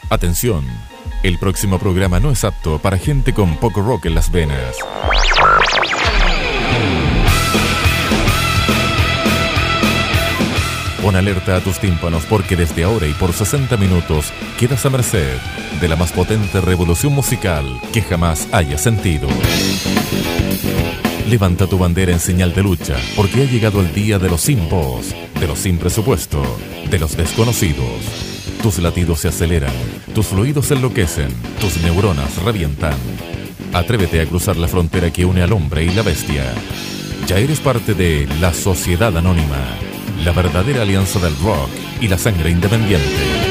Atención, el próximo programa no es apto para gente con poco rock en las venas. Pon alerta a tus tímpanos porque desde ahora y por 60 minutos quedas a merced de la más potente revolución musical que jamás hayas sentido. Levanta tu bandera en señal de lucha porque ha llegado el día de los sin voz, de los sin presupuesto, de los desconocidos. Tus latidos se aceleran, tus fluidos se enloquecen, tus neuronas revientan. Atrévete a cruzar la frontera que une al hombre y la bestia. Ya eres parte de la Sociedad Anónima, la verdadera alianza del rock y la sangre independiente.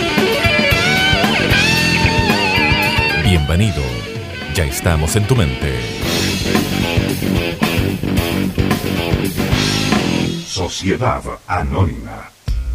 Bienvenido, ya estamos en tu mente. Sociedad Anónima.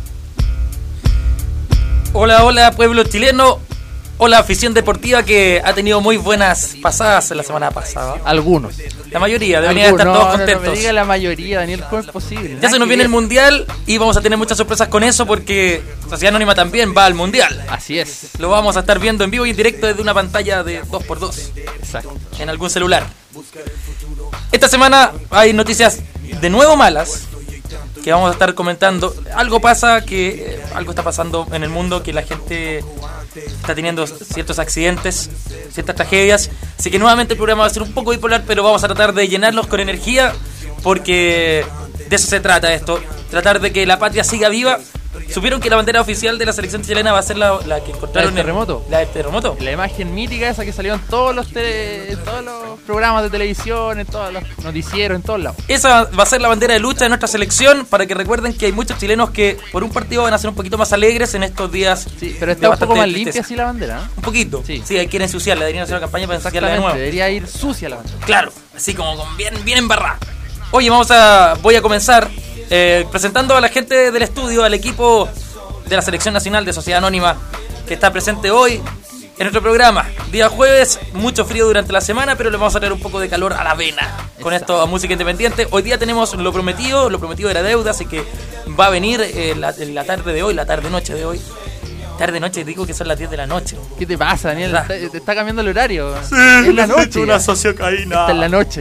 Hola, hola pueblo chileno, hola afición deportiva que ha tenido muy buenas pasadas la semana pasada. Algunos. La mayoría, deberían estar todos contentos. No me diga la mayoría, Daniel, ¿cómo es posible? Ya se nos viene el Mundial y vamos a tener muchas sorpresas con eso porque Sociedad Anónima también va al Mundial. Así es. Lo vamos a estar viendo en vivo y en directo desde una pantalla de 2x2. Exacto. En algún celular. Esta semana hay noticias de nuevo malas que vamos a estar comentando. Algo está pasando en el mundo, que la gente está teniendo ciertos accidentes, ciertas tragedias. Así que nuevamente el programa va a ser un poco bipolar, pero vamos a tratar de llenarlos con energía, porque de eso se trata esto, tratar de que la patria siga viva. ¿Supieron que la bandera oficial de la selección chilena va a ser la que encontraron ¿La del terremoto? La del terremoto. La imagen mítica esa que salió en todos los programas de televisión, en todos los noticieros, en todos lados. Esa va a ser la bandera de lucha de nuestra selección, para que recuerden que hay muchos chilenos que por un partido van a ser un poquito más alegres en estos días. Sí, pero está un poco más limpia así la bandera, ¿eh? Un poquito. Sí, hay que ensuciarla, deberían hacer una campaña para ensuciarla de nuevo. Debería ir sucia la bandera. Claro, así como con bien embarrada. Oye, voy a comenzar presentando a la gente del estudio, al equipo de la Selección Nacional de Sociedad Anónima que está presente hoy en nuestro programa. Día jueves, mucho frío durante la semana, pero le vamos a traer un poco de calor a la vena con esto a música independiente. Hoy día tenemos lo prometido era deuda, así que va a venir la tarde de hoy, la tarde-noche de hoy. Tarde-noche, digo que son las 10 de la noche. ¿Qué te pasa, Daniel? Te está cambiando el horario. Sí, es la noche. Una sociocaína. Está en la noche.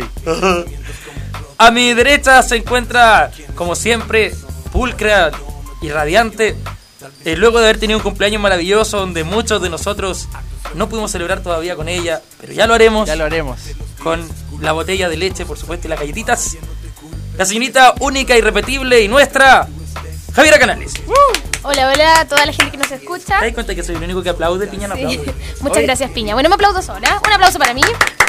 A mi derecha se encuentra, como siempre, pulcra y radiante. Luego de haber tenido un cumpleaños maravilloso donde muchos de nosotros no pudimos celebrar todavía con ella, pero ya lo haremos. Ya lo haremos. Con la botella de leche, por supuesto, y las galletitas. La señorita única, irrepetible y nuestra, Javiera Canales. Hola, hola a toda la gente que nos escucha. ¿Te das cuenta que soy el único que aplaude? Piña no aplaude. Muchas gracias, Piña. Bueno, me aplaudo sola. Un aplauso para mí.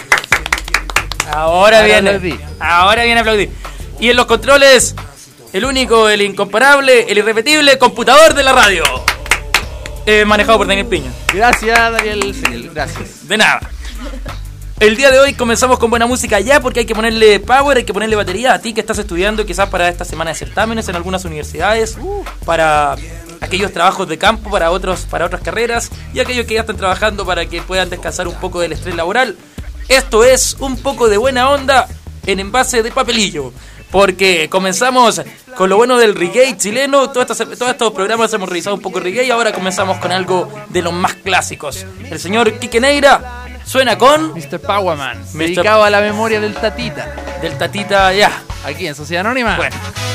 Ahora viene aplaudir. Y en los controles, el único, el incomparable, el irrepetible computador de la radio. Manejado por Daniel Piña. Gracias, Daniel. Gracias. De nada. El día de hoy comenzamos con buena música ya, porque hay que ponerle power, hay que ponerle batería a ti que estás estudiando quizás para esta semana de certámenes en algunas universidades, para aquellos trabajos de campo, para otras carreras, y aquellos que ya están trabajando para que puedan descansar un poco del estrés laboral. Esto es un poco de buena onda en envase de papelillo, porque comenzamos con lo bueno del reggae chileno. Todos estos programas hemos revisado un poco de reggae y ahora comenzamos con algo de los más clásicos. El señor Quique Neira suena con Mr. Powerman, dedicado a la memoria del Tatita. Del Tatita, ya. Aquí en Sociedad Anónima. Bueno.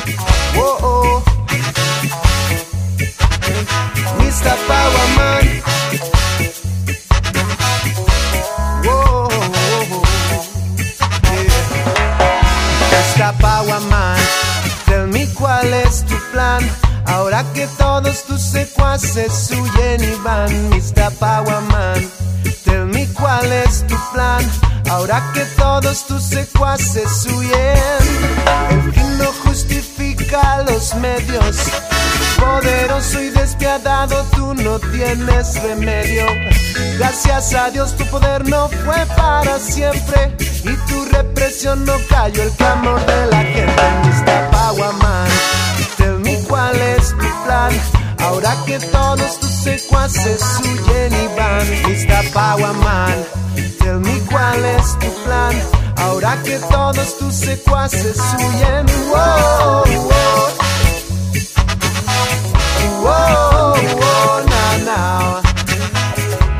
Mr. Powerman. Mr. Powerman, tell me cuál es tu plan. Ahora que todos tus secuaces huyen y van. Mr. Powerman, tell me cuál es tu plan. Ahora que todos tus secuaces huyen. El fin no justifica los medios. Poderoso y despiadado, tú no tienes remedio. Gracias a Dios tu poder no fue para siempre y tu represión no cayó el clamor de la gente. Mr. Powerman, tell me cuál es tu plan. Ahora que todos tus secuaces huyen y van. Mr. Powerman, tell me cuál es tu plan. Ahora que todos tus secuaces huyen. Wow, wow. Whoa, whoa, now, now.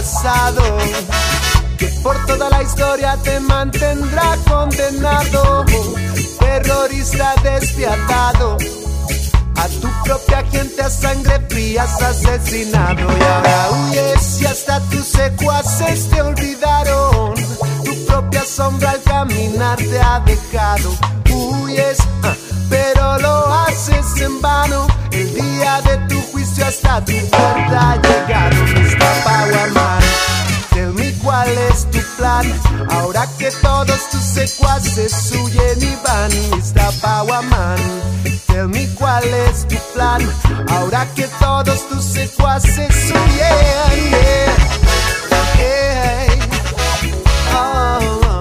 pasado, que por toda la historia te mantendrá condenado. Terrorista despiadado, a tu propia gente a sangre fría has asesinado. Y ahora huyes y hasta tus secuaces te olvidaron. Tu propia sombra al caminar te ha dejado. Huyes, pero lo haces en vano. El día de tu juicio hasta tu puerta ha llegado. Mr. Power Man, tell me cuál es tu plan, ahora que todos tus secuaces huyen y van. Mr. Power Man, tell me cuál es tu plan, ahora que todos tus secuaces huyen. Yeah. Hey. Oh.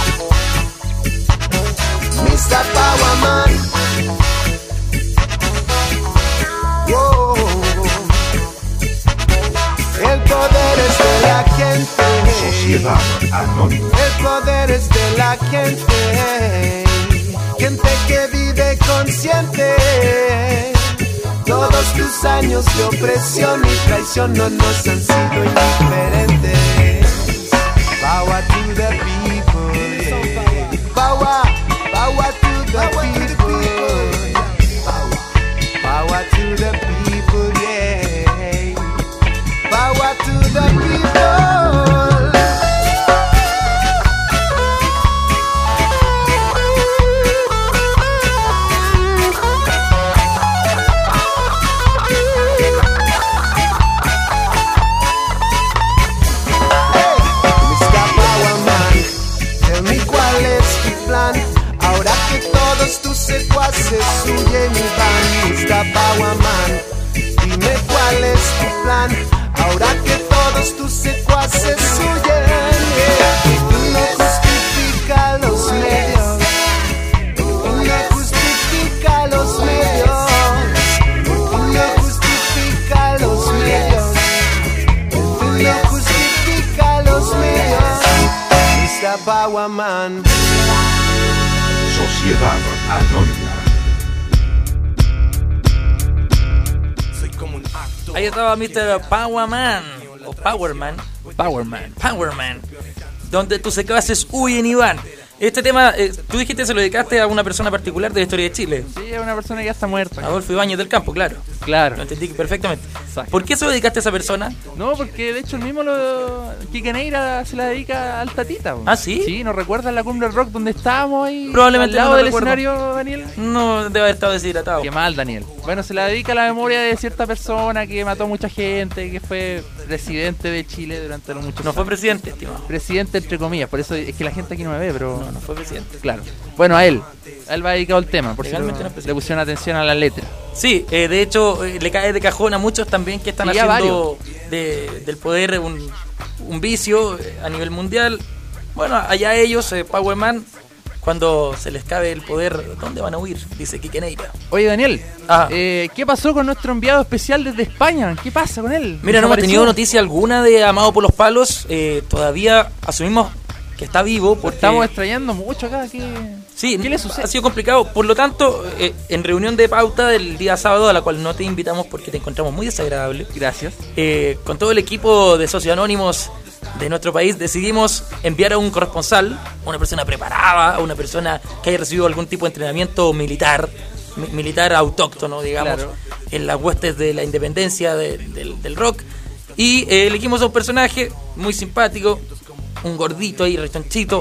Mr. Power Man. Whoa. El poder es de la gente. Sociedad Anónima. El poder es de la gente. Gente que vive consciente. Todos tus años de opresión y traición no nos han sido indiferentes. Power to the people. Yeah. Power to the people. Power to the people, yeah. Power to the people. Tus secuaces huyen y van. Mr. Power Man, dime cuál es tu plan, ahora que todos tus secuaces huyen. Yeah. Tú no justifica los medios, tú no justifica los medios, tú no justifica los medios, tú no justifica los medios. Mr. Power Man. Sociedad Anónima. Ahí estaba Mr. Powerman o Powerman, donde tus secuaces huyen y van. Este tema, tú dijiste se lo dedicaste a una persona particular de la historia de Chile. Sí, a una persona que ya está muerta. Adolfo Ibáñez del Campo, claro. Claro. Lo entendí perfectamente. Exacto. ¿Por qué se lo dedicaste a esa persona? No, porque de hecho el mismo Quique Neira se la dedica al Tatita. ¿Ah, sí? Sí, ¿nos recuerdas la cumbre rock donde estábamos ahí? Probablemente al lado no me del recuerdo. escenario, Daniel. No debe haber estado deshidratado. Qué mal, Daniel. Bueno, se la dedica a la memoria de cierta persona que mató a mucha gente, que fue presidente de Chile durante los muchos No años. fue presidente, estimado. Presidente entre comillas, por eso es que la gente aquí no me ve, pero... No fue presidente. Claro. Bueno, a él va dedicado el tema, por si Legalmente no es le pusieron atención a la letra. Sí, de hecho le cae de cajón a muchos también que están Sí, haciendo del poder un vicio a nivel mundial. Bueno, allá ellos, Powerman, cuando se les cabe el poder, ¿dónde van a huir? Dice Quique Neira. Oye, Daniel, Ah. ¿qué pasó con nuestro enviado especial desde España? ¿Qué pasa con él? Mira, no hemos ¿Desapareció? tenido noticia alguna de Amado por los Palos. Todavía asumimos que está vivo porque... Estamos extrañando mucho acá. Sí, ¿Qué le sucede? ha sido complicado. Por lo tanto, en reunión de pauta del día sábado, a la cual no te invitamos porque te encontramos muy desagradable, Gracias. con todo el equipo de socios anónimos de nuestro país, decidimos enviar a un corresponsal, una persona preparada, una persona que haya recibido algún tipo de entrenamiento militar, militar autóctono, digamos, Claro. en las huestes de la independencia del rock. Y elegimos a un personaje muy simpático, un gordito ahí, rechonchito,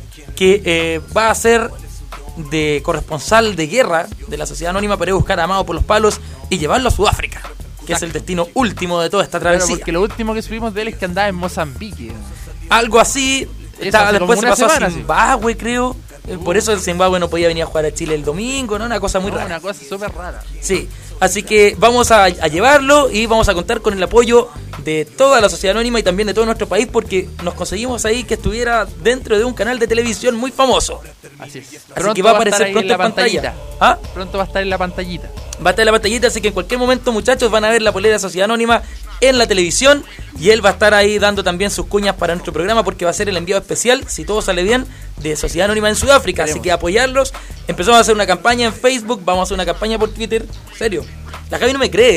que va a ser de corresponsal de guerra de la Sociedad Anónima para ir a buscar a Amado por los Palos y llevarlo a Sudáfrica, que es el destino último de toda esta Claro, travesía. porque lo último que supimos de él es que andaba en Mozambique. Algo así. Eso hace Después se como una pasó a semana, sí. Zimbabue, creo. Por eso el Zimbabue no podía venir a jugar a Chile el domingo, ¿no? Una cosa muy No, rara. una cosa súper rara. Sí, así que vamos a llevarlo y vamos a contar con el apoyo de toda la Sociedad Anónima y también de todo nuestro país, porque nos conseguimos ahí que estuviera dentro de un canal de televisión muy famoso. Así es. Así que va a aparecer pronto en pantalla. ¿Ah? Pronto va a estar en la pantallita. Va a estar en la pantallita, así que en cualquier momento, muchachos, van a ver la polera de Sociedad Anónima en la televisión y él va a estar ahí dando también sus cuñas para nuestro programa, porque va a ser el enviado especial, si todo sale bien, de Sociedad Anónima en Sudáfrica. Así que apoyarlos. Empezamos a hacer una campaña en Facebook, vamos a hacer una campaña por Twitter. En serio, la Javi no me cree, ¿eh?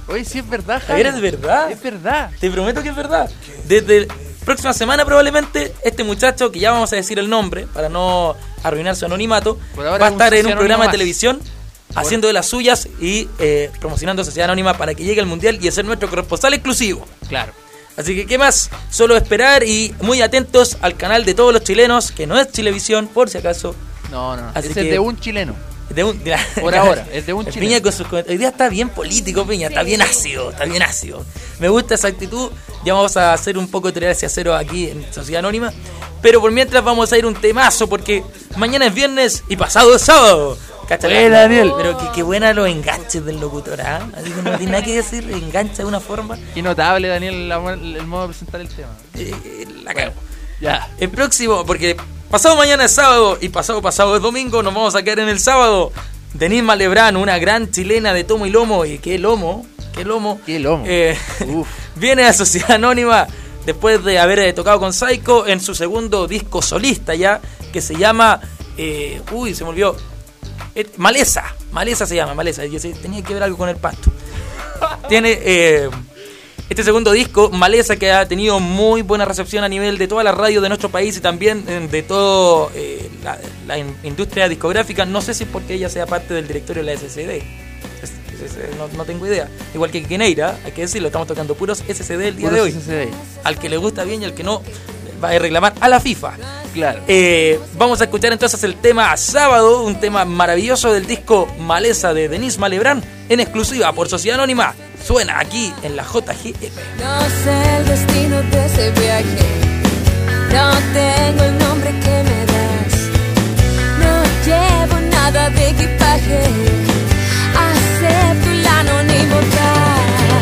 Oye, sí es verdad, Javier, Jaime. es verdad. Es verdad. Te prometo que es verdad. Desde próxima semana probablemente este muchacho, que ya vamos a decir el nombre para no arruinar su anonimato, Por ahora va a es un estar en un socio programa de anónimo más. televisión haciendo de las suyas y promocionando Sociedad Anónima para que llegue al Mundial y ser nuestro corresponsal exclusivo. Claro. Así que, ¿qué más? Solo esperar y muy atentos al canal de todos los chilenos, que no es Chilevisión, por si acaso. No. Así Ese es que- de un chileno. De Por ahora, es de un Piña chileno. con sus comentarios. Hoy día está bien político, Piña, está bien ácido, está bien ácido. Me gusta esa actitud. Ya vamos a hacer un poco de tolerancia cero aquí en Sociedad Anónima. Pero por mientras vamos a ir un temazo, porque mañana es viernes y pasado es sábado. ¿Cachai? Buena, Daniel. Pero qué buena los enganches del locutor, ¿ah? Así que no tiene nada que decir, engancha de una forma. Y notable, Daniel, el modo de presentar el tema. La cago. Ya. El próximo, porque pasado mañana es sábado y pasado es domingo, nos vamos a quedar en el sábado. Denise Malebrán, una gran chilena de tomo y lomo, y qué lomo. Qué lomo. Uf. Viene a Sociedad Anónima después de haber tocado con Psycho en su segundo disco solista ya, que se llama, se me olvidó, Maleza se llama, Maleza, yo sé, tenía que ver algo con el pasto. Tiene este segundo disco, Maleza, que ha tenido muy buena recepción a nivel de todas las radios de nuestro país y también de toda la industria discográfica. No sé si es porque ella sea parte del directorio de la SCD. No tengo idea. Igual que Keneira, hay que decirlo, estamos tocando puros SCD el día de hoy. SCD. Al que le gusta bien y al que no, va a reclamar a la FIFA. Claro. Vamos a escuchar entonces el tema Sábado, un tema maravilloso del disco Maleza de Denise Malebrán, en exclusiva por Sociedad Anónima. Suena aquí en la JGM. No sé el destino de ese viaje, no tengo el nombre que me das, no llevo nada de equipaje, acepto el anonimidad.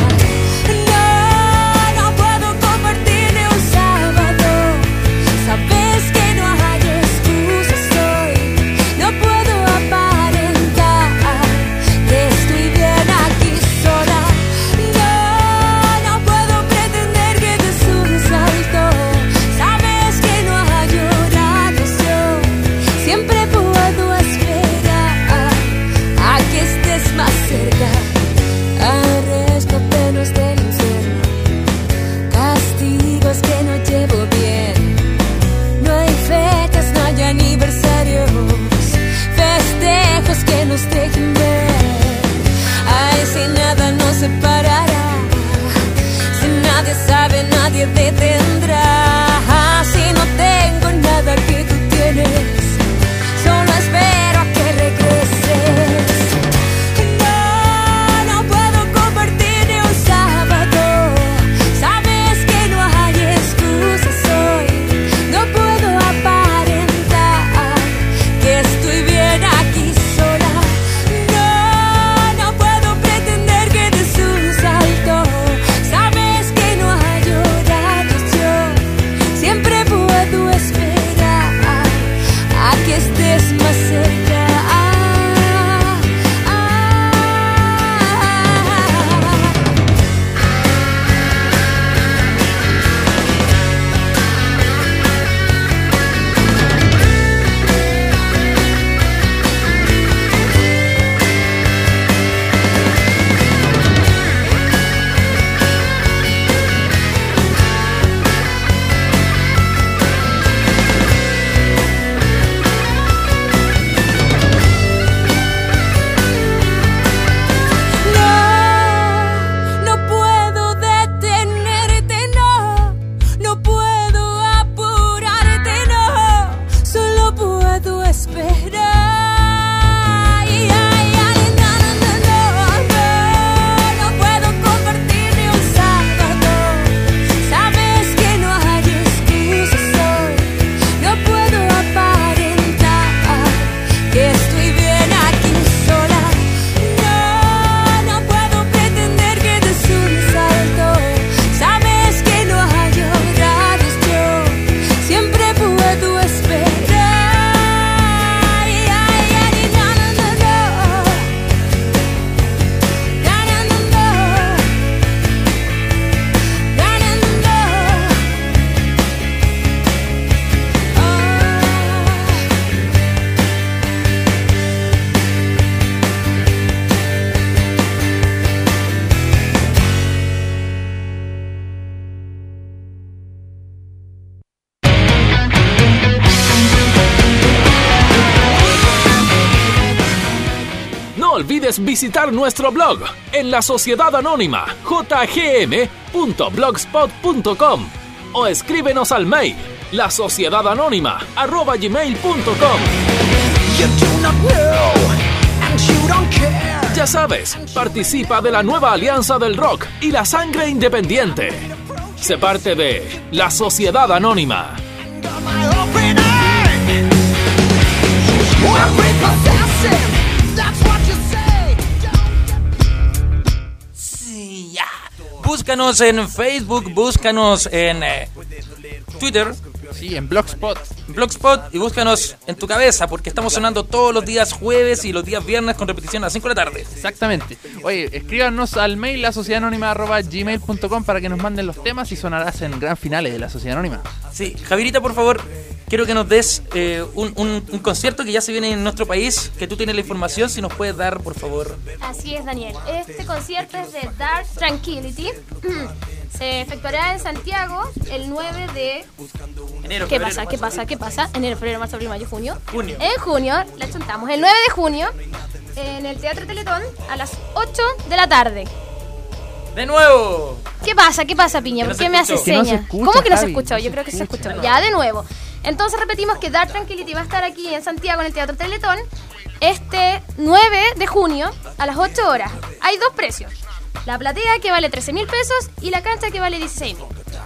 No puedo compartir ni un sábado, sabes que no hay excusas hoy, no puedo aparentar que estoy bien aquí sola. No puedo pretender que des un salto, sabes que no hay oración, siempre puedo esperar a que estés más cerca. Arriesgo penas del infierno, castigos que no llevo bien, no hay fechas, no hay aniversarios, festejos que nos dejen ver. Ay, si nada nos separará, si nadie sabe, nadie detendrá. Si no tengo nada que tú tienes, solo espero a que regreses. No puedo compartir ni un sábado, sabes que no hay excusas hoy, no puedo aparentar que estoy bien aquí sola. No puedo pretender que des un salto, sabes que no hay horarios, yo siempre puedo esperar a que estés más cerca. No puedo detenerte, no puedo apurarte, no, solo puedo esperar. No puedo compartir ni un sábado, sabes que no hay excusas hoy, no puedo aparentar que estoy bien aquí sola. No puedo pretender que des un salto, sabes que no hay horarios, yo siempre puedo esperar. puedes visitar nuestro blog en la Sociedad Anónima jgm.blogspot.com o escríbenos al mail lasociedadanónima@gmail.com. Ya sabes, participa de la nueva alianza del rock y la sangre independiente. Sé parte de la Sociedad Anónima. Sí, ya. Búscanos en Facebook, búscanos en Twitter, Sí, en Blogspot. y búscanos en tu cabeza, porque estamos sonando todos los días jueves y los días viernes con repetición a las 5 de la tarde. Exactamente. Oye, escríbanos al mail lasociedadanónima@gmail.com para que nos manden los temas y sonarás en gran finales de la Sociedad Anónima. Sí, Javierita, por favor, quiero que nos des un concierto que ya se viene en nuestro país, que tú tienes la información, si nos puedes dar, por favor. Así es, Daniel. Este concierto es de Dark Tranquility. Se efectuará en Santiago el 9 de... Enero, ¿Qué febrero, pasa? marzo. ¿Qué pasa? Enero, febrero, marzo, abril, mayo, junio. Junio. En junio, la chuntamos. El 9 de junio, en el Teatro Teletón, a las 8 de la tarde. ¡De nuevo! ¿Qué pasa? ¿Qué pasa, Piña? Que no ¿Por se qué me hace escuchó. Que no se señas? escucha, ¿Cómo que no se Javi. escuchó? Yo creo que se escuchó. Ya, de nuevo. Entonces repetimos que Dark Tranquility va a estar aquí en Santiago, en el Teatro Teletón, este 9 de junio, a las 8 horas. Hay dos precios. La platea, que vale 13.000 pesos, y la cancha, que vale 16.000.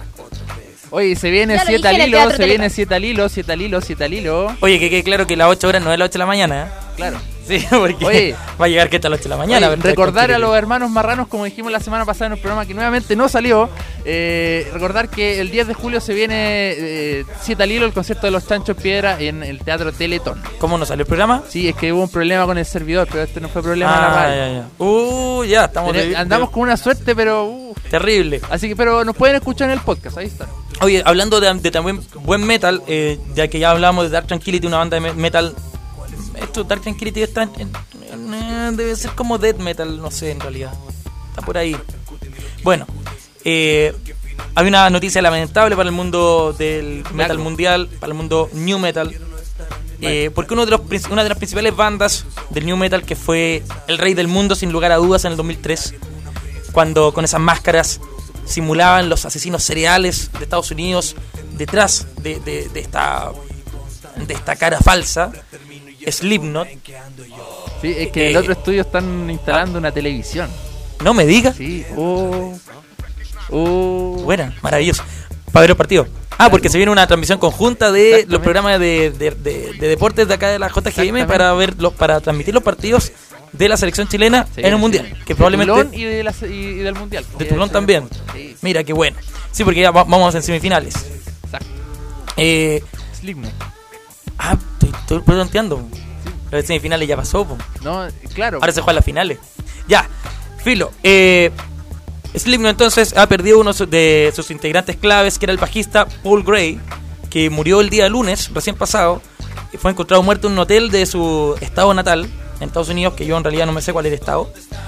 Oye, se viene Ya lo 7 dije al en el hilo, Teatro se viene Teletón. 7 al hilo. Oye, que quede claro que las 8 horas no es las 8 de la mañana, ¿eh? Claro. Sí, porque Oye. va a llegar que está a las 8 de la mañana. Oye, ¿verdad? recordar a los hermanos marranos, como dijimos la semana pasada en el programa que nuevamente no salió, recordar que el 10 de julio se viene 7 al hilo, el concierto de los Chanchos Piedra en el Teatro Teletón. ¿Cómo nos salió el programa? Sí, es que hubo un problema con el servidor, pero este no fue problema de la radio. Ya, estamos Andamos con una suerte, pero... terrible. Así que, pero nos pueden escuchar en el podcast, ahí está. Oye, hablando de también buen metal, ya que ya hablamos de Dark Tranquility, una banda de metal. Esto, Dark Tranquility está debe ser como death metal, no sé, en realidad. Está por ahí. Bueno, hay una noticia lamentable para el mundo del metal mundial, para el mundo new metal. Porque una de las principales bandas del new metal, que fue el rey del mundo sin lugar a dudas en el 2003, cuando con esas máscaras simulaban los asesinos seriales de Estados Unidos detrás de esta cara falsa, Slipknot. Sí, es que en el otro estudio están instalando una televisión. No me digas. Sí, Buena, maravilloso. Para ver los partidos. Porque se viene una transmisión conjunta de los programas de deportes de acá de la JGM para transmitir los partidos de la selección chilena en el mundial, que de probablemente Toulon y del mundial. de Toulon también. Sí, Mira qué bueno. Sí, porque ya vamos en semifinales. exacto. Slipknot. Estoy planteando. Las semifinales ya pasó, po. No, claro. Ahora se juegan las finales. Ya, filo. Slipknot entonces ha perdido uno de sus integrantes claves, que era el bajista Paul Gray, que murió el día lunes, recién pasado, y fue encontrado muerto en un hotel de su estado natal, en Estados Unidos, que yo en realidad no me sé cuál es el estado.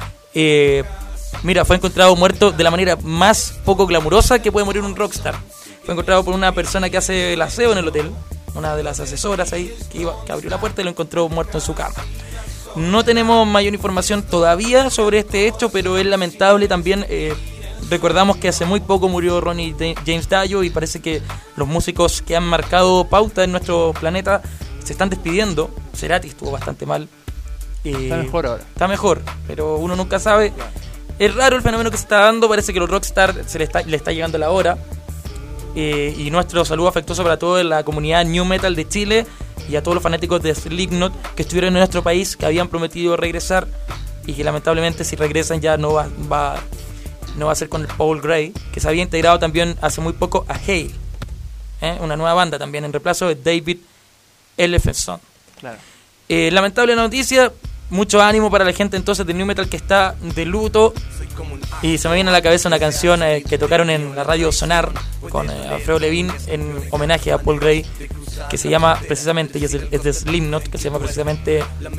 Fue encontrado muerto de la manera más poco glamurosa que puede morir un rockstar. Fue encontrado por una persona que hace el aseo en el hotel, una de las asesoras ahí, que abrió la puerta y lo encontró muerto en su cama. No tenemos mayor información todavía sobre este hecho, pero es lamentable también. Recordamos que hace muy poco murió Ronnie James Dio, y parece que los músicos que han marcado pauta en nuestro planeta se están despidiendo. Cerati estuvo bastante mal. Está mejor ahora. Está mejor, pero uno nunca sabe. Es raro el fenómeno que se está dando. Parece que los rockstar le está llegando la hora. Y nuestro saludo afectuoso para toda la comunidad new metal de Chile y a todos los fanáticos de Slipknot que estuvieron en nuestro país, que habían prometido regresar y que lamentablemente si regresan ya no va a ser con el Paul Gray, que se había integrado también hace muy poco a Hail, una nueva banda también en reemplazo de David Ellefson. Claro. Lamentable noticia. Mucho ánimo para la gente entonces de new metal que está de luto. Y se me viene a la cabeza una canción que tocaron en la radio Sonar con Alfredo Levin en homenaje a Paul Gray, que se llama precisamente, y es de Slipknot, que se llama precisamente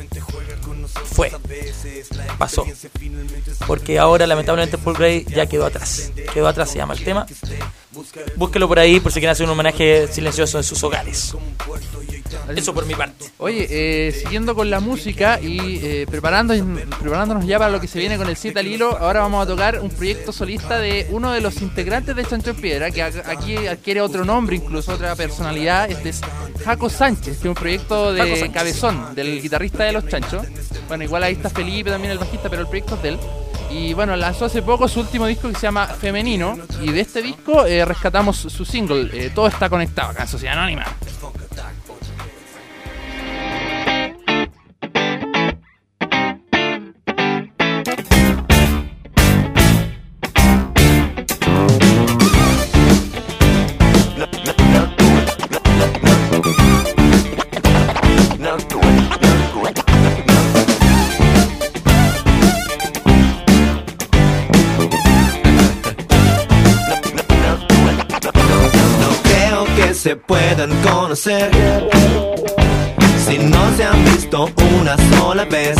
Pasó. Porque ahora lamentablemente Paul Gray ya quedó atrás, se llama el tema. Búsquelo por ahí por si quieren hacer un homenaje silencioso en sus hogares. Eso por mi parte. Oye, siguiendo con la música y preparándonos ya para lo que se viene con el 7 al hilo, ahora vamos a tocar un proyecto solista de uno de los integrantes de Chancho en Piedra, que aquí adquiere otro nombre, incluso otra personalidad. Este es Jaco Sánchez, que es un proyecto de Cabezón, del guitarrista de Los Chanchos. Bueno, igual ahí está Felipe también, el bajista, pero el proyecto es de él. Y bueno, lanzó hace poco su último disco que se llama Femenino, y de este disco rescatamos su single, Todo está conectado, acá en Sociedad Anónima. Se puedan conocer si no se han visto una sola vez.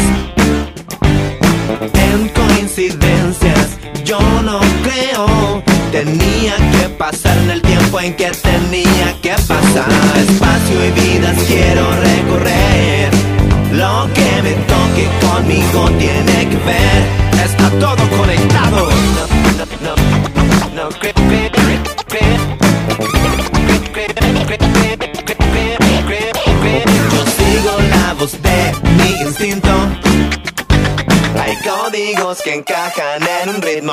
En coincidencias yo no creo. Tenía que pasar en el tiempo en que tenía que pasar. Espacio y vidas quiero recorrer. Lo que me toque conmigo tiene que ver. Está todo conectado. No creo. Yo sigo la voz de mi instinto. Hay códigos que encajan en un ritmo.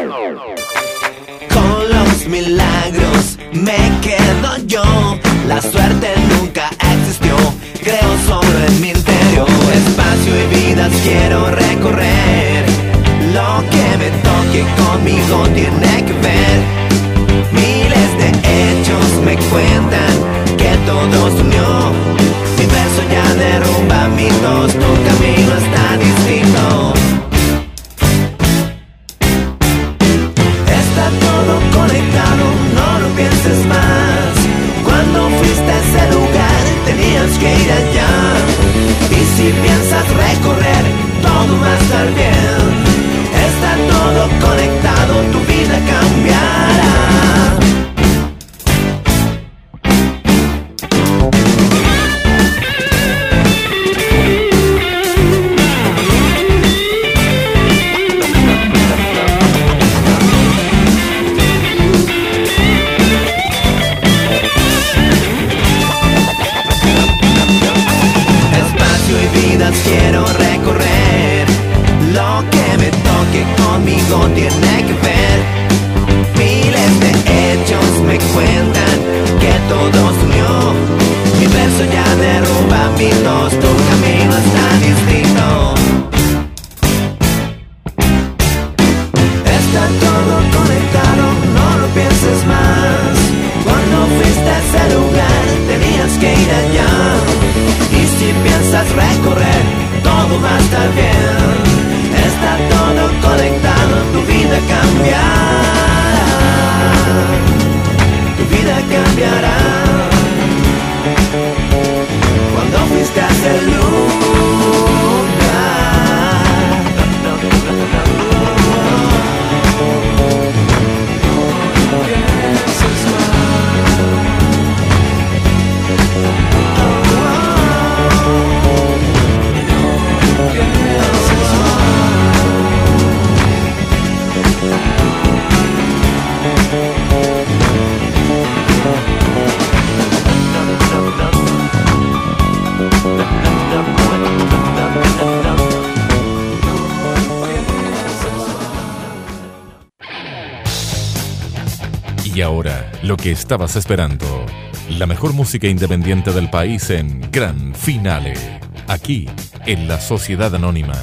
Con los milagros me quedo yo. La suerte nunca existió. Creo solo en mi interior. Espacio y vidas quiero recorrer. Lo que me toque conmigo tiene que ver. Miles de hechos me cuentan que todo se unió. Mi verso ya derrumba mitos, tu camino está distinto. Está todo conectado, no lo pienses más. Cuando fuiste a ese lugar tenías que ir allá. Y si piensas recorrer, todo va a estar bien. Está todo conectado, tu vida cambiará. Quiero recorrer. Lo que me toque conmigo tiene que ver. Miles de hechos me cuentan que todo se unió. Mi verso ya derrumba mitos, tu camino está distinto. Está todo conectado, no lo pienses más. Cuando fuiste a ese lugar tenías que ir allá. Y si piensas recorrer, todo va a estar bien. Está todo conectado, tu vida cambiará. Tu vida cambiará. Cuando fuiste a ese lugar. Y ahora, lo que estabas esperando. La mejor música independiente del país en Gran Finale. Aquí, en la Sociedad Anónima.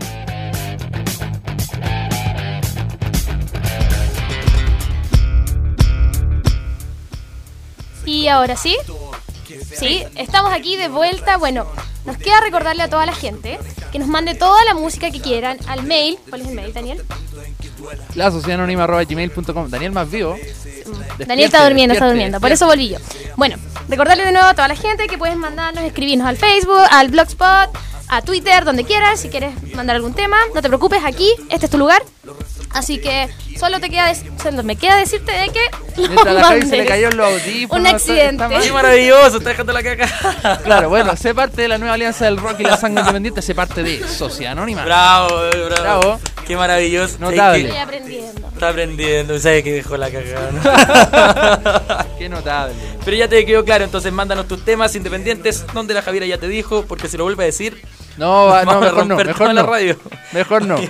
Y ahora sí, estamos aquí de vuelta. Bueno, nos queda recordarle a toda la gente que nos mande toda la música que quieran al mail. ¿Cuál es el mail, Daniel? La sociedadanónima@gmail.com. Daniel más vivo. Daniel está durmiendo, por eso volví yo. Bueno, recordarle de nuevo a toda la gente que puedes mandarnos, escribirnos al Facebook, al Blogspot, a Twitter, donde quieras. Si quieres mandar algún tema, no te preocupes, aquí, este es tu lugar. Así que solo me queda decirte de que Mientras a la Javi se le mandes. cayó los audífonos. Un accidente. mal. ¡Qué maravilloso! Está dejando la caca. Claro, bueno, sé parte de la nueva alianza del rock y la sangre independiente, sé parte de Sociedad Anónima. Bravo. Bravo. Qué maravilloso. Notable. Estoy aprendiendo. Está aprendiendo, sabe que dejó la cagada, ¿no? Qué notable. Pero ya te quedó claro, entonces mándanos tus temas independientes, donde la Javiera ya te dijo, porque si lo vuelve a decir, No, vamos a mejor no, romper mejor toda no. la radio. Mejor no.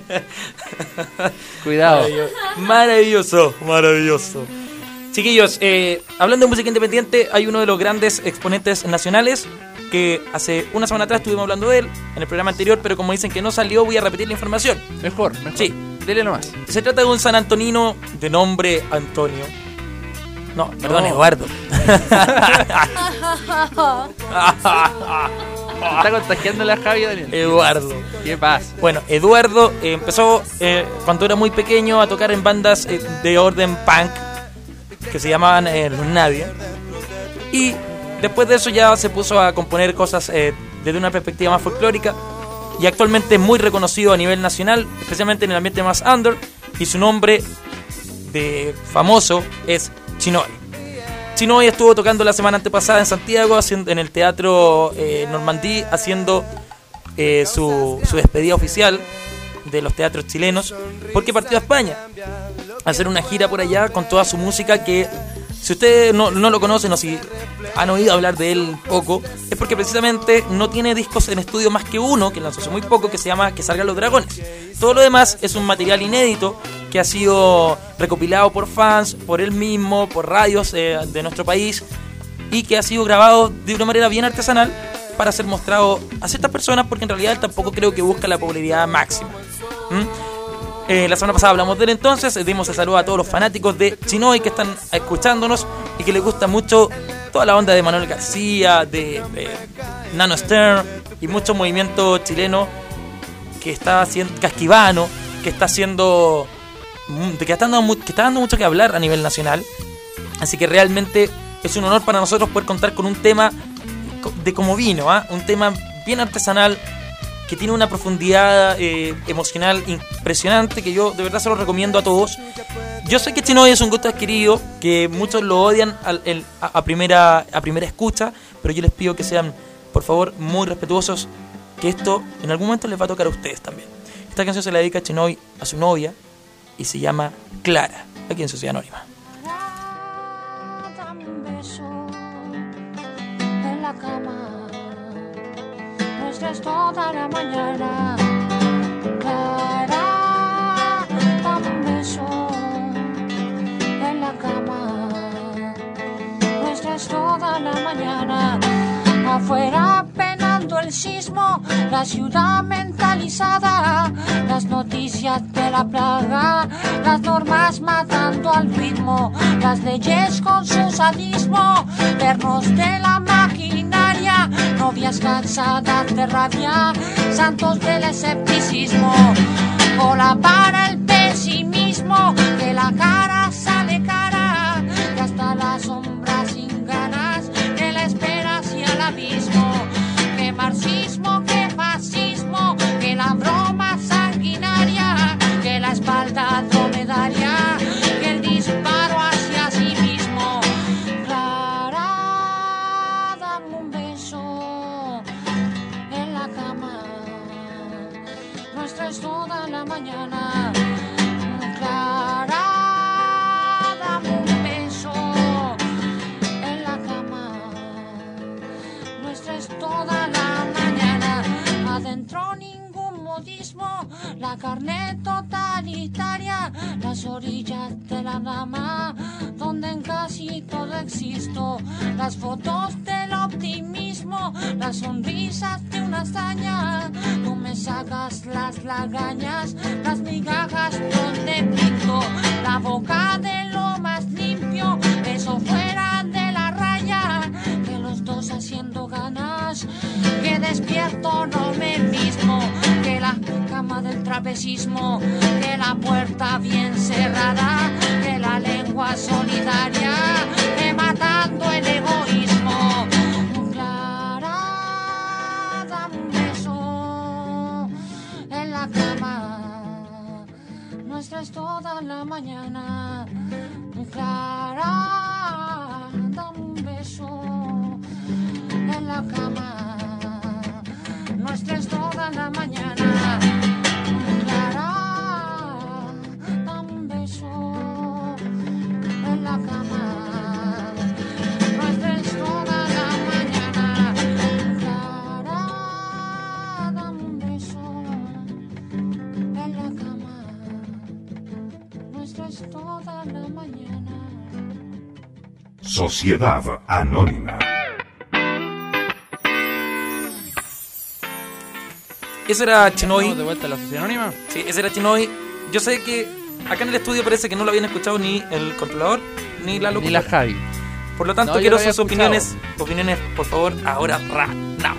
Cuidado. Maravilloso. Chiquillos, hablando de música independiente, hay uno de los grandes exponentes nacionales que hace una semana atrás estuvimos hablando de él en el programa anterior, pero como dicen que no salió, voy a repetir la información. Mejor. Sí. Dele nomás. Se trata de un san antonino de nombre Antonio. No, perdón, No. Eduardo. Se está contagiando la Javi, Daniel. Eduardo. ¿Qué pasa? Bueno, Eduardo empezó cuando era muy pequeño a tocar en bandas de orden punk que se llamaban Los Nadie. Y después de eso ya se puso a componer cosas desde una perspectiva más folclórica. Y actualmente es muy reconocido a nivel nacional, especialmente en el ambiente más under. Y su nombre de famoso es Chinoy. Chinoy estuvo tocando la semana antepasada en Santiago, en el Teatro Normandí, haciendo su despedida oficial de los teatros chilenos, porque partió a España a hacer una gira por allá con toda su música que, si ustedes no lo conocen o si han oído hablar de él poco, es porque precisamente no tiene discos en estudio más que uno, que lanzó hace muy poco, que se llama Que Salgan los Dragones. Todo lo demás es un material inédito que ha sido recopilado por fans, por él mismo, por radios de nuestro país, y que ha sido grabado de una manera bien artesanal para ser mostrado a ciertas personas, porque en realidad él tampoco creo que busca la popularidad máxima. La semana pasada hablamos de él, entonces dimos el saludo a todos los fanáticos de Chinoy que están escuchándonos y que les gusta mucho toda la onda de Manuel García, de Nano Stern y mucho movimiento chileno que está haciendo, casquivano, que está haciendo, que está dando mucho que hablar a nivel nacional. Así que realmente es un honor para nosotros poder contar con un tema de como vino, un tema bien artesanal, que tiene una profundidad emocional impresionante, que yo de verdad se lo recomiendo a todos. Yo sé que Chinoy es un gusto adquirido, que muchos lo odian a primera escucha, pero yo les pido que sean, por favor, muy respetuosos, que esto en algún momento les va a tocar a ustedes también. Esta canción se la dedica Chinoy a su novia y se llama Clara, aquí en Sociedad Anónima. Dame un beso en la cama. Nuestras toda la mañana. Clara, dame un beso en la cama. Nuestras toda la mañana. Afuera penando el sismo, la ciudad mentalizada, las noticias de la plaga, las normas matando al ritmo, las leyes con su sadismo, pernos de la maquinaria, novias cansadas de rabia, santos del escepticismo, cola para el pesimismo, que la cara sale cara, que hasta la sombra sin ganas, que la espera hacia el abismo, que marxismo, que fascismo, que la broma sanguinaria, que la espalda dromedaria, que el disparo hacia sí mismo. Clara, dame un beso en la cama, nuestra es toda la mañana. Clara, dame un beso en la cama, nuestra es toda la mañana. Adentro ningún modismo, la carne totalitaria, las orillas de la dama, donde en casi todo existo, las fotos del optimismo, las sonrisas de una hazaña, tú me sacas las lagañas, las migajas donde pinto, la boca de lo más limpio, eso fuera de la raya, que los dos haciendo ganas, que despierto no me mismo, que la cama del trapecismo, que la puerta bien cerrada, que la lengua solidaria, que matando el egoísmo. Clara, dame un beso en la cama, nuestra la mañana. Clara, dame un beso en la cama. No estés toda la mañana. Clara, dame un beso en la cama. No estés toda la mañana. Clara, dame un beso en la cama. No estés toda la mañana. Sociedad Anónima. Ese era Chinoy. ¿Estamos de vuelta a la Sociedad Anónima? Sí, ese era Chinoy. Yo sé que acá en el estudio parece que no lo habían escuchado ni el controlador ni la Ni locutora. la Javi. Por lo tanto, No, yo quiero lo había sus opiniones, por favor, ahora, now.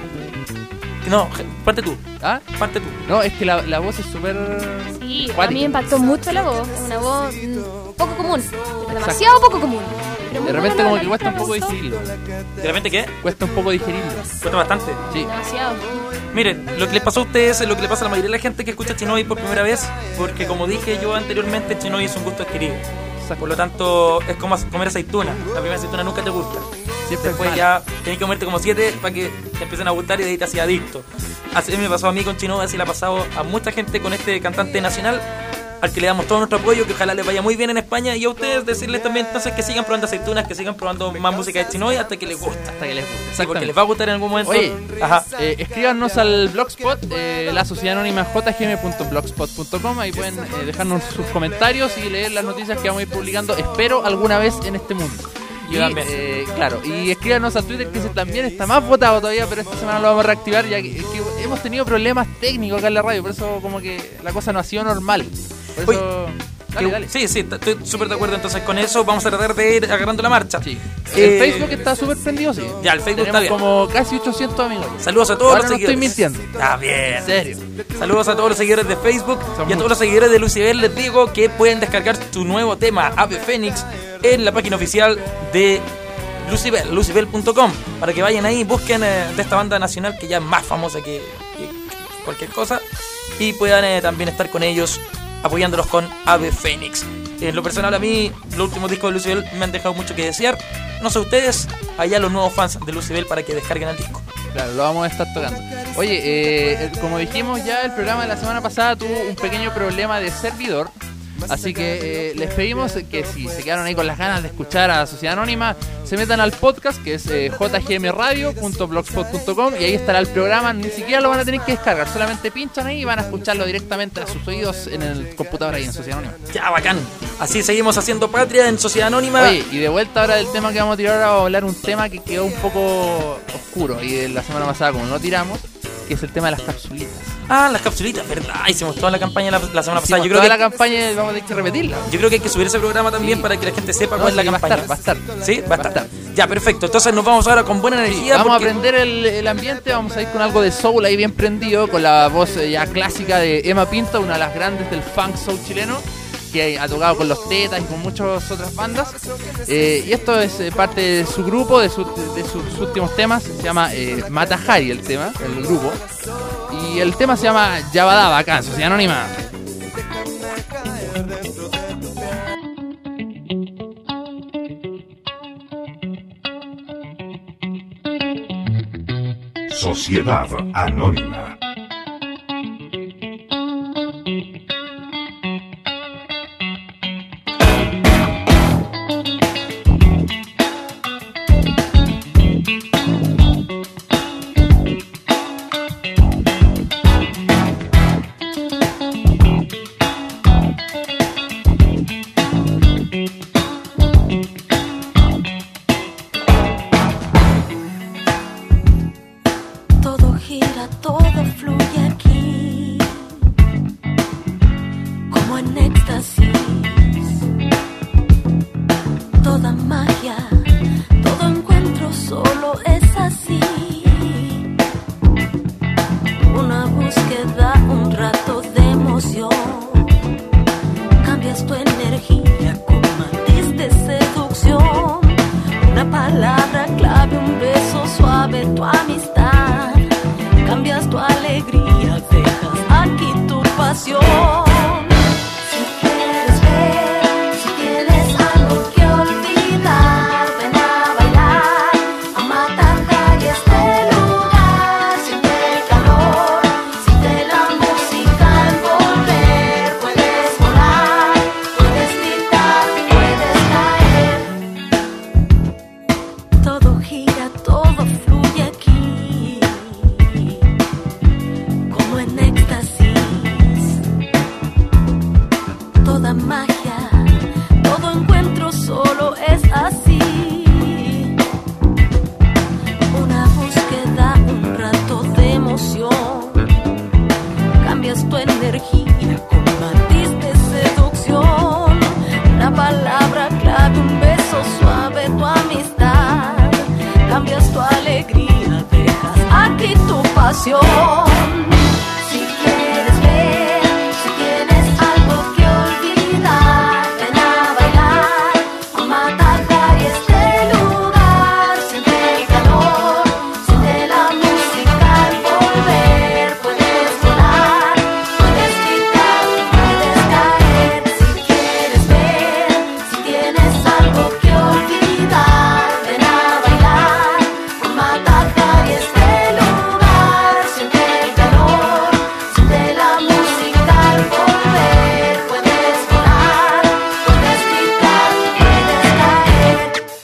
No, parte tú, ¿Ah? parte tú. No, es que la voz es súper... Sí, a Cuático. mí me impactó mucho la voz. Es una voz poco común. Demasiado poco común. Pero muy De repente buena como la que cuesta un letra, poco me gustó. digerirlo. ¿De repente qué? Cuesta un poco digerirlo. Cuesta bastante. Sí. Demasiado. Miren, lo que les pasó a ustedes es lo que le pasa a la mayoría de la gente que escucha Chinoy por primera vez, porque como dije yo anteriormente, Chinoy es un gusto adquirido. Por lo tanto, es como comer aceituna. La primera aceituna nunca te gusta. Siempre Después es ya tenés que comerte como 7 para que te empiecen a gustar y de ahí te hacía adicto. Así me pasó a mí con Chinoy, así le ha pasado a mucha gente con este cantante nacional, al que le damos todo nuestro apoyo, que ojalá les vaya muy bien en España, y a ustedes decirles también entonces que sigan probando aceitunas, que sigan probando más música de Chinoy hasta que les gusta. Hasta que les guste. Sí, porque Exactamente. les va a gustar en algún momento. Oye, Ajá. escríbanos al blogspot, la sociedad anónima jgm.blogspot.com. Ahí pueden dejarnos sus comentarios y leer las noticias que vamos a ir publicando, espero, alguna vez en este mundo. Yo también. Claro, y escríbanos a Twitter, que ese también está más votado todavía, pero esta semana lo vamos a reactivar, ya que hemos tenido problemas técnicos acá en la radio, por eso como que la cosa no ha sido normal. Por eso... Dale. Sí, estoy súper de acuerdo entonces con eso. Vamos a tratar de ir agarrando la marcha. Sí. El Facebook está súper prendido, sí. Ya, el Facebook está Tenemos bien. como casi 800 amigos. Saludos a todos Ahora los no estoy seguidores. mintiendo. Está bien. En serio. Saludos a todos los seguidores de Facebook Son y a todos los seguidores de Lucibel. Les digo que pueden descargar su nuevo tema, Ave Fénix, en la página oficial de Lucibel, lucibel.com, para que vayan ahí, busquen de esta banda nacional que ya es más famosa que cualquier cosa, y puedan también estar con ellos apoyándolos con Ave Fénix. En lo personal, a mí los últimos discos de Lucibel me han dejado mucho que desear. No sé ustedes, allá los nuevos fans de Lucibel para que descarguen el disco. Claro, lo vamos a estar tocando. Oye, como dijimos ya, el programa de la semana pasada tuvo un pequeño problema de servidor. Así que les pedimos que si se quedaron ahí con las ganas de escuchar a Sociedad Anónima, se metan al podcast, que es jgmradio.blogspot.com, y ahí estará el programa. Ni siquiera lo van a tener que descargar, solamente pinchan ahí y van a escucharlo directamente a sus oídos en el computador ahí en Sociedad Anónima. Ya, bacán. Así seguimos haciendo patria en Sociedad Anónima. Oye, y de vuelta ahora del tema que vamos a tirar ahora, vamos a hablar un tema que quedó un poco oscuro y de la semana pasada como no tiramos, que es el tema de las capsulitas. Ah, las capsulitas, verdad. Hicimos toda la campaña la semana pasada. Hicimos Yo creo toda que la campaña y vamos a tener que repetirla. Yo creo que hay que subir ese programa también Sí. para que la gente sepa No, cuál es la sí, campaña. va a estar. ¿Sí? Va a estar. Ya, perfecto. Entonces nos vamos ahora con buena energía. Vamos porque- a aprender el ambiente, vamos a ir con algo de soul ahí bien prendido, con la voz ya clásica de Emma Pinto, una de las grandes del funk soul chileno, que ha tocado con los Tetas y con muchas otras bandas. Y esto es parte de su grupo, de sus últimos temas. Se llama Matajari el tema, el grupo. Y el tema se llama Yabadaba, acá en Sociedad Anónima. Sociedad Anónima. Todo gira, todo fluye aquí, como en éxtasis. Toda magia, todo encuentro solo es así. Una búsqueda, un rato de emoción. Cambias tu energía con matiz de seducción. Una palabra clave, un beso suave, tu amistad. Cambias tu alegría, dejas aquí tu pasión. Si quieres ver emoción. Si quieres ver, si tienes algo que olvidar, ven a bailar o matar y este lugar. Siente el calor, siente la música al volver. Puedes volar, puedes gritar, puedes caer. Si quieres ver, si tienes algo que olvidar, ven a bailar o matar y este lugar. Siente el calor, siente la música al volver. Puedes volar, puedes gritar, puedes caer.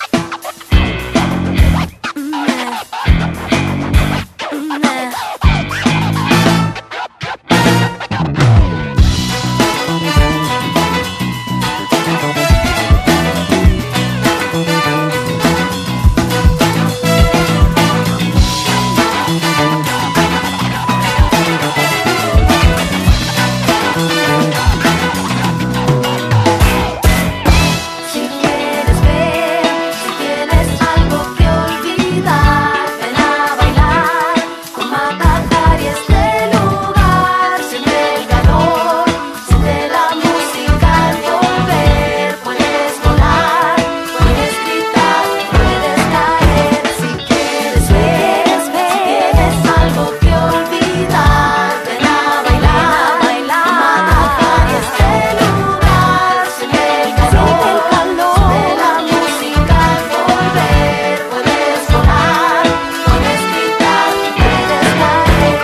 Si quieres ver, si tienes algo que olvidar, ven a bailar con matar y este lugar. Siente el calor, siente la música al volver. Puedes volar, puedes gritar, puedes caer. Si quieres ver, si tienes algo que olvidar, ven a bailar con matar y este lugar. Siente el calor, siente la música al volver. Puedes volar, puedes gritar, puedes caer.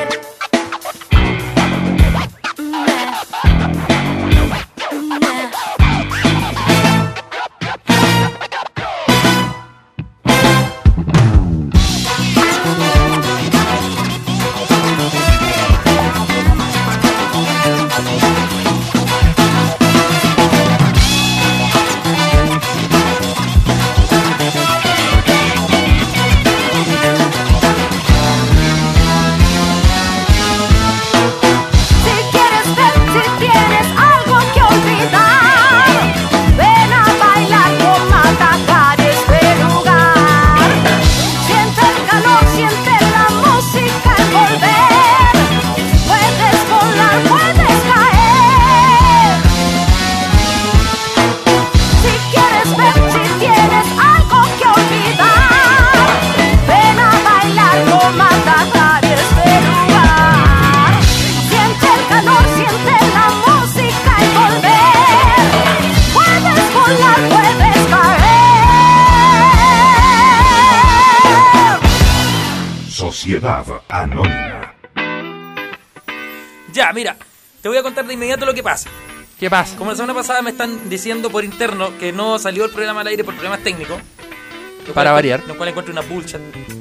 Si quieres ver, si tienes algo que olvidar, ven a bailar con Matacar este lugar. Siente el calor, siente la música al volver. Puedes volar, puedes caer. Si quieres ver, si tienes algo que olvidar, ven a bailar con Matacar este lugar. Siente el calor, siente la música al volver. Puedes volar, puedes caer. Sociedad Anónima. Ya, mira, te voy a contar de inmediato lo que pasa. ¿Qué pasa? Como la semana pasada me están diciendo por interno que no salió el programa al aire por problemas técnicos. lo Para cual- variar. Lo cual encuentro una bullshit.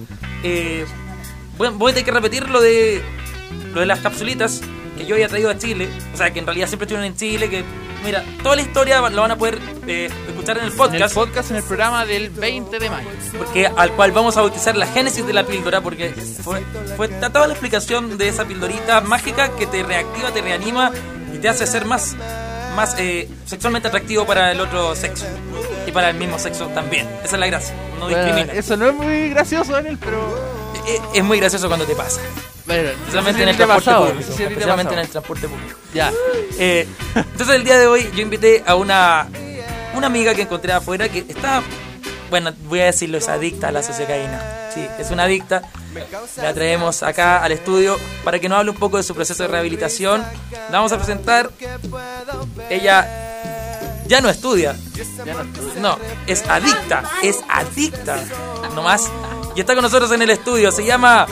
Voy a tener que repetir lo de las capsulitas que yo había traído a Chile. O sea, que en realidad siempre estuvieron en Chile. Que, mira, toda la historia lo van a poder escuchar en el En el podcast. podcast, en el programa del 20 de mayo. Porque al cual vamos a bautizar la génesis de la píldora, porque fue toda la explicación de esa pildorita mágica que te reactiva, te reanima y te hace ser más sexualmente atractivo para el otro sexo y para el mismo sexo también. Esa es la gracia, no Bueno, discrimina. eso no es muy gracioso, Daniel, pero... Es muy gracioso cuando te pasa, Bueno, especialmente en el ¿qué te ha transporte pasado? público, Eso sí a ti te ha especialmente en pasado. el transporte público. Ya. Entonces el día de hoy yo invité a una amiga que encontré afuera que está, bueno, voy a decirlo, es adicta a la sociocaína. Sí, es una adicta. La traemos acá al estudio para que nos hable un poco de su proceso de rehabilitación. La vamos a presentar. Ella ya no estudia. No, es adicta. Es adicta. Nomás. Y está con nosotros en el estudio. Se llama...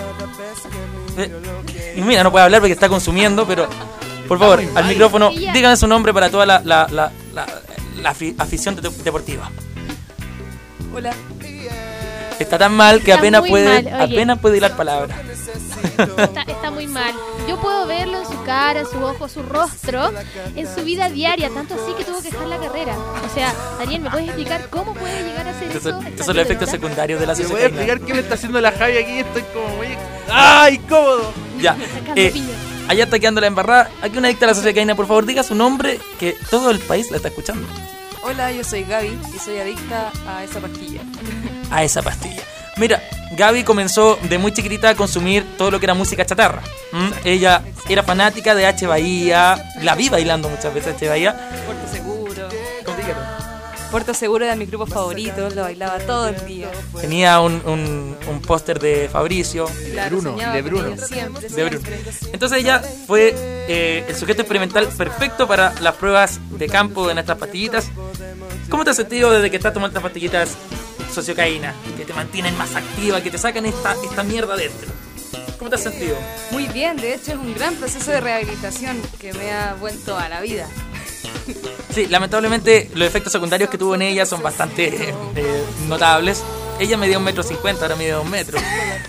Y mira, no puede hablar porque está consumiendo, pero... Por favor, al micrófono, díganme su nombre para toda la afición deportiva. Hola. Está tan mal que Está apenas muy puede mal, oye. hilar palabras. Está muy mal. Yo puedo verlo en su cara, en su ojo, su rostro, en su vida diaria, tanto así que tuvo que dejar la carrera. O sea, Daniel, ¿me puedes explicar cómo puede llegar a hacer Estos eso? son, esta estos son los efectos píldora? secundarios de la ¿Te voy a sociocaína. explicar qué me está haciendo la Javi aquí? Estoy como muy... ¡Ay, cómodo! Ya. Sacando piña. Allá está quedando la embarrada. Aquí una adicta a la sociocaína, por favor, diga su nombre que todo el país la está escuchando. Hola, yo soy Gaby y soy adicta a esa pastilla. A esa pastilla. Mira, Gaby comenzó de muy chiquitita a consumir todo lo que era música chatarra. Ella era fanática de H. Bahía, la vi bailando muchas veces H. Bahía. Puerto Seguro. Complicado. Puerto Seguro era mi grupo favorito, lo bailaba todo el día. Tenía un póster de Fabricio. Claro, Bruno, soñaba de con Bruno. ellos siempre, De Bruno. siempre. Entonces ella fue el sujeto experimental perfecto para las pruebas de campo de nuestras pastillitas. ¿Cómo te has sentido desde que estás tomando estas pastillitas sociocaína? Que te mantienen más activa, que te sacan esta mierda dentro. ¿Cómo te has sentido? Muy bien, de hecho es un gran proceso de rehabilitación que me ha vuelto a la vida. Sí, lamentablemente los efectos secundarios que tuvo en ella son bastante notables. Ella medía 1,50 m, ahora mide 2 metros.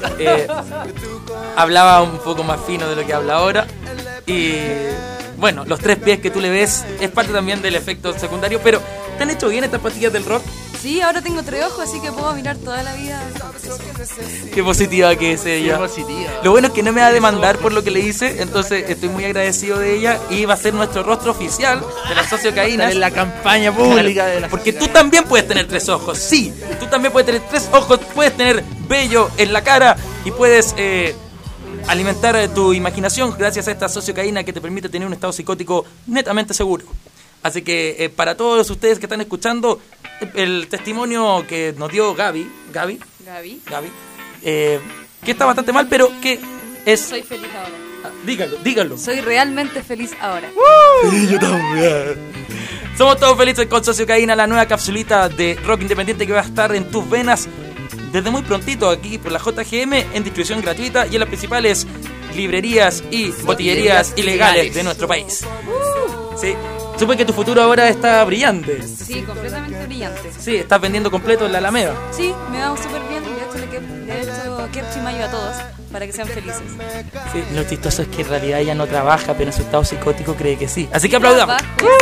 Hablaba un poco más fino de lo que habla ahora. Y bueno, los 3 pies que tú le ves es parte también del efecto secundario. Pero, ¿te han hecho bien estas pastillas del rock? Sí, ahora tengo 3 ojos, así que puedo mirar toda la vida. Qué positiva que es ella. Qué positiva. Lo bueno es que no me va a demandar por lo que le hice, entonces estoy muy agradecido de ella y va a ser nuestro rostro oficial de la sociocaína. En la campaña pública de la Porque tú también puedes tener 3 ojos, sí. Tú también puedes tener 3 ojos, puedes tener vello en la cara y puedes alimentar tu imaginación gracias a esta sociocaína que te permite tener un estado psicótico netamente seguro. Así que para todos ustedes que están escuchando, el testimonio que nos dio Gaby, que está bastante mal, pero que es... Soy feliz ahora. Dígalo. Soy realmente feliz ahora. Sí, yo también. Somos todos felices con Sociocaína, la nueva capsulita de rock independiente que va a estar en tus venas desde muy prontito aquí por la JGM en distribución gratuita y en las principales librerías y botillerías ilegales de nuestro país. Sí. Supe que tu futuro ahora está brillante. Sí, completamente brillante. Sí, estás vendiendo completo en la Alameda. Sí, me va súper bien. De hecho, Kepchi me ayuda a todos para que sean felices. Sí, lo chistoso es que en realidad ella no trabaja, pero en su estado psicótico cree que sí. Así que aplaudamos.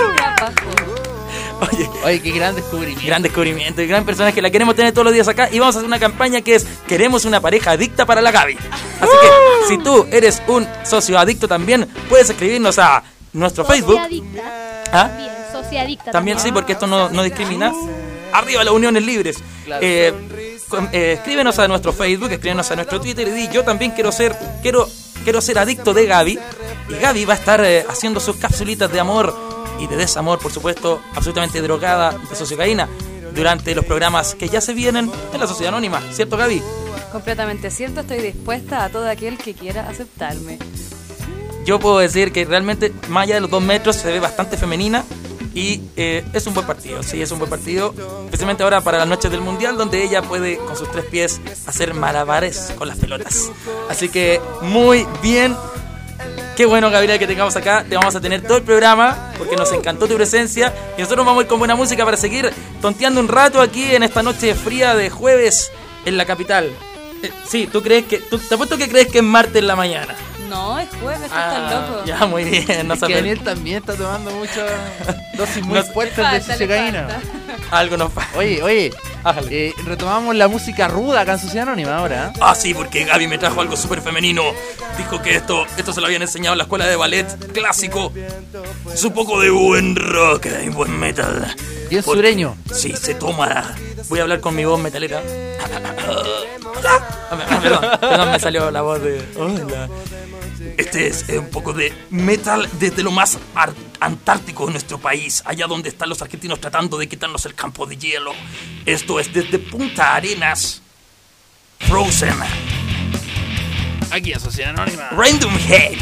Oye, qué gran descubrimiento. Gran descubrimiento y gran personaje. La queremos tener todos los días acá y vamos a hacer una campaña que es: queremos una pareja adicta para la Gaby. Así que si tú eres un socio adicto también, puedes escribirnos a nuestro Facebook. ¿Ah? Bien, sociadicta. También sí, porque esto no discrimina. Arriba las uniones libres. Claro. Escríbenos a nuestro Facebook, escríbenos a nuestro Twitter y di: yo también quiero ser adicto de Gaby. Y Gaby va a estar haciendo sus capsulitas de amor y de desamor, por supuesto, absolutamente drogada de sociocaína durante los programas que ya se vienen en la Sociedad Anónima. ¿Cierto, Gaby? Completamente cierto, estoy dispuesta a todo aquel que quiera aceptarme. Yo puedo decir que realmente, más allá de los 2 metros, se ve bastante femenina y es un buen partido. Sí, es un buen partido, especialmente ahora para las noches del Mundial, donde ella puede, con sus 3 pies, hacer malabares con las pelotas. Así que, muy bien. Qué bueno, Gabriela, que tengamos acá. Te vamos a tener todo el programa porque nos encantó tu presencia. Y nosotros vamos a ir con buena música para seguir tonteando un rato aquí en esta noche fría de jueves en la capital. Sí, te apuesto que crees que es martes en la mañana. No, es jueves, estás loco. Ya, muy bien. No Es que Daniel también está tomando muchas dosis muy Nos- fuertes de sociocaína. Algo nos falta. Oye, Ájale. retomamos la música ruda acá en Sociedad Anónima ahora. Ah, sí, porque Gaby me trajo algo súper femenino. Dijo que esto se lo habían enseñado en la escuela de ballet clásico. Es un poco de buen rock y buen metal. Bien Porque- sureño. Sí, se toma. Voy a hablar con mi voz metalera. Perdón, me salió la voz de... Hola. Este es un poco de metal desde lo más antártico de nuestro país, allá donde están los argentinos tratando de quitarnos el campo de hielo. Esto es desde Punta Arenas, Frozen, Aquí en Sociedad Anónima. Random Head.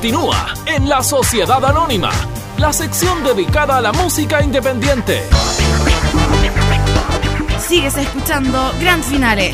continúa en La Sociedad Anónima, la sección dedicada a la música independiente. Sigues escuchando Grand Finale.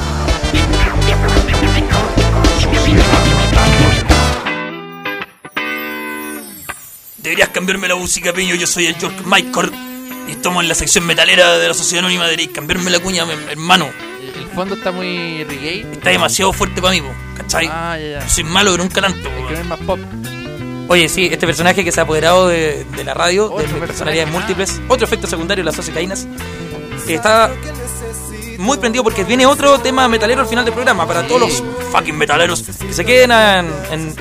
Deberías cambiarme la música, Piño. Yo soy el George Michael y estamos en la sección metalera de la Sociedad Anónima. Deberías cambiarme la cuña, hermano. El fondo está muy reggae. Está demasiado fuerte para mí, ¿cachai? Ya. Yo soy malo, pero nunca tanto. Es que no es más pop. Oye, sí, este personaje que se ha apoderado de la radio, de Otro personalidades múltiples, otro efecto secundario de las sociocaínas, está muy prendido porque viene otro tema metalero al final del programa para todos los fucking metaleros que se queden en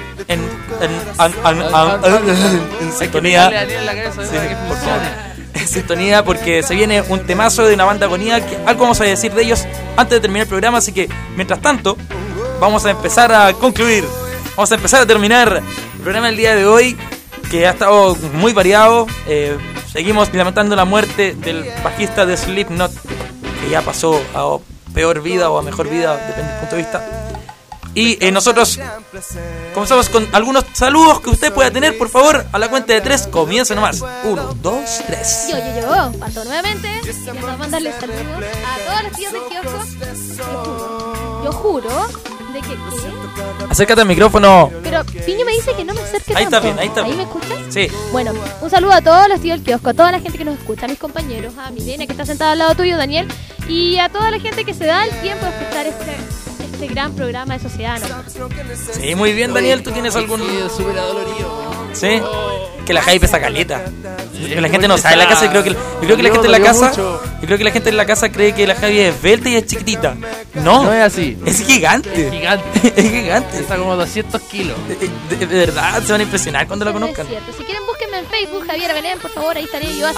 sintonía. Sí, por favor. En sintonía porque se viene un temazo de una banda agonía que algo vamos a decir de ellos antes de terminar el programa, así que mientras tanto vamos a empezar a concluir, vamos a empezar a terminar el programa del día de hoy, que ha estado muy variado. Seguimos lamentando la muerte del bajista de Slipknot, que ya pasó a peor vida o a mejor vida, depende del punto de vista. Y nosotros comenzamos con algunos saludos que usted pueda tener. Por favor, a la cuenta de 3, comienza nomás. 1, 2, 3. Yo, parto nuevamente. Quiero mandarles saludos a todos los tíos del kiosco. Yo juro de que... Acércate al micrófono. Pero Piño me dice que no me acerque ahí tanto. Está bien, ahí está bien. ¿Ahí me escuchas? Sí. Bueno, un saludo a todos los tíos del kiosco, a toda la gente que nos escucha, a mis compañeros, a Milena que está sentada al lado tuyo, Daniel, y a toda la gente que se da el tiempo de escuchar este gran programa de Sociedad Anónima. Sí, muy bien, Daniel. ¿Tú tienes algún...? Súper adolorido. Sí. Que la Javi pesa caleta. Que la gente no sabe en la casa. Yo creo que la gente en la casa... Yo creo que la gente en la casa cree que la Javi es esbelta y es chiquitita. No es así. Es gigante. Es gigante. Es gigante. Pesa como 200 kilos. De verdad, se van a impresionar cuando la conozcan. Es cierto. Si quieren, búsquenme en Facebook, Javier Belén, por favor. Ahí estaré yo.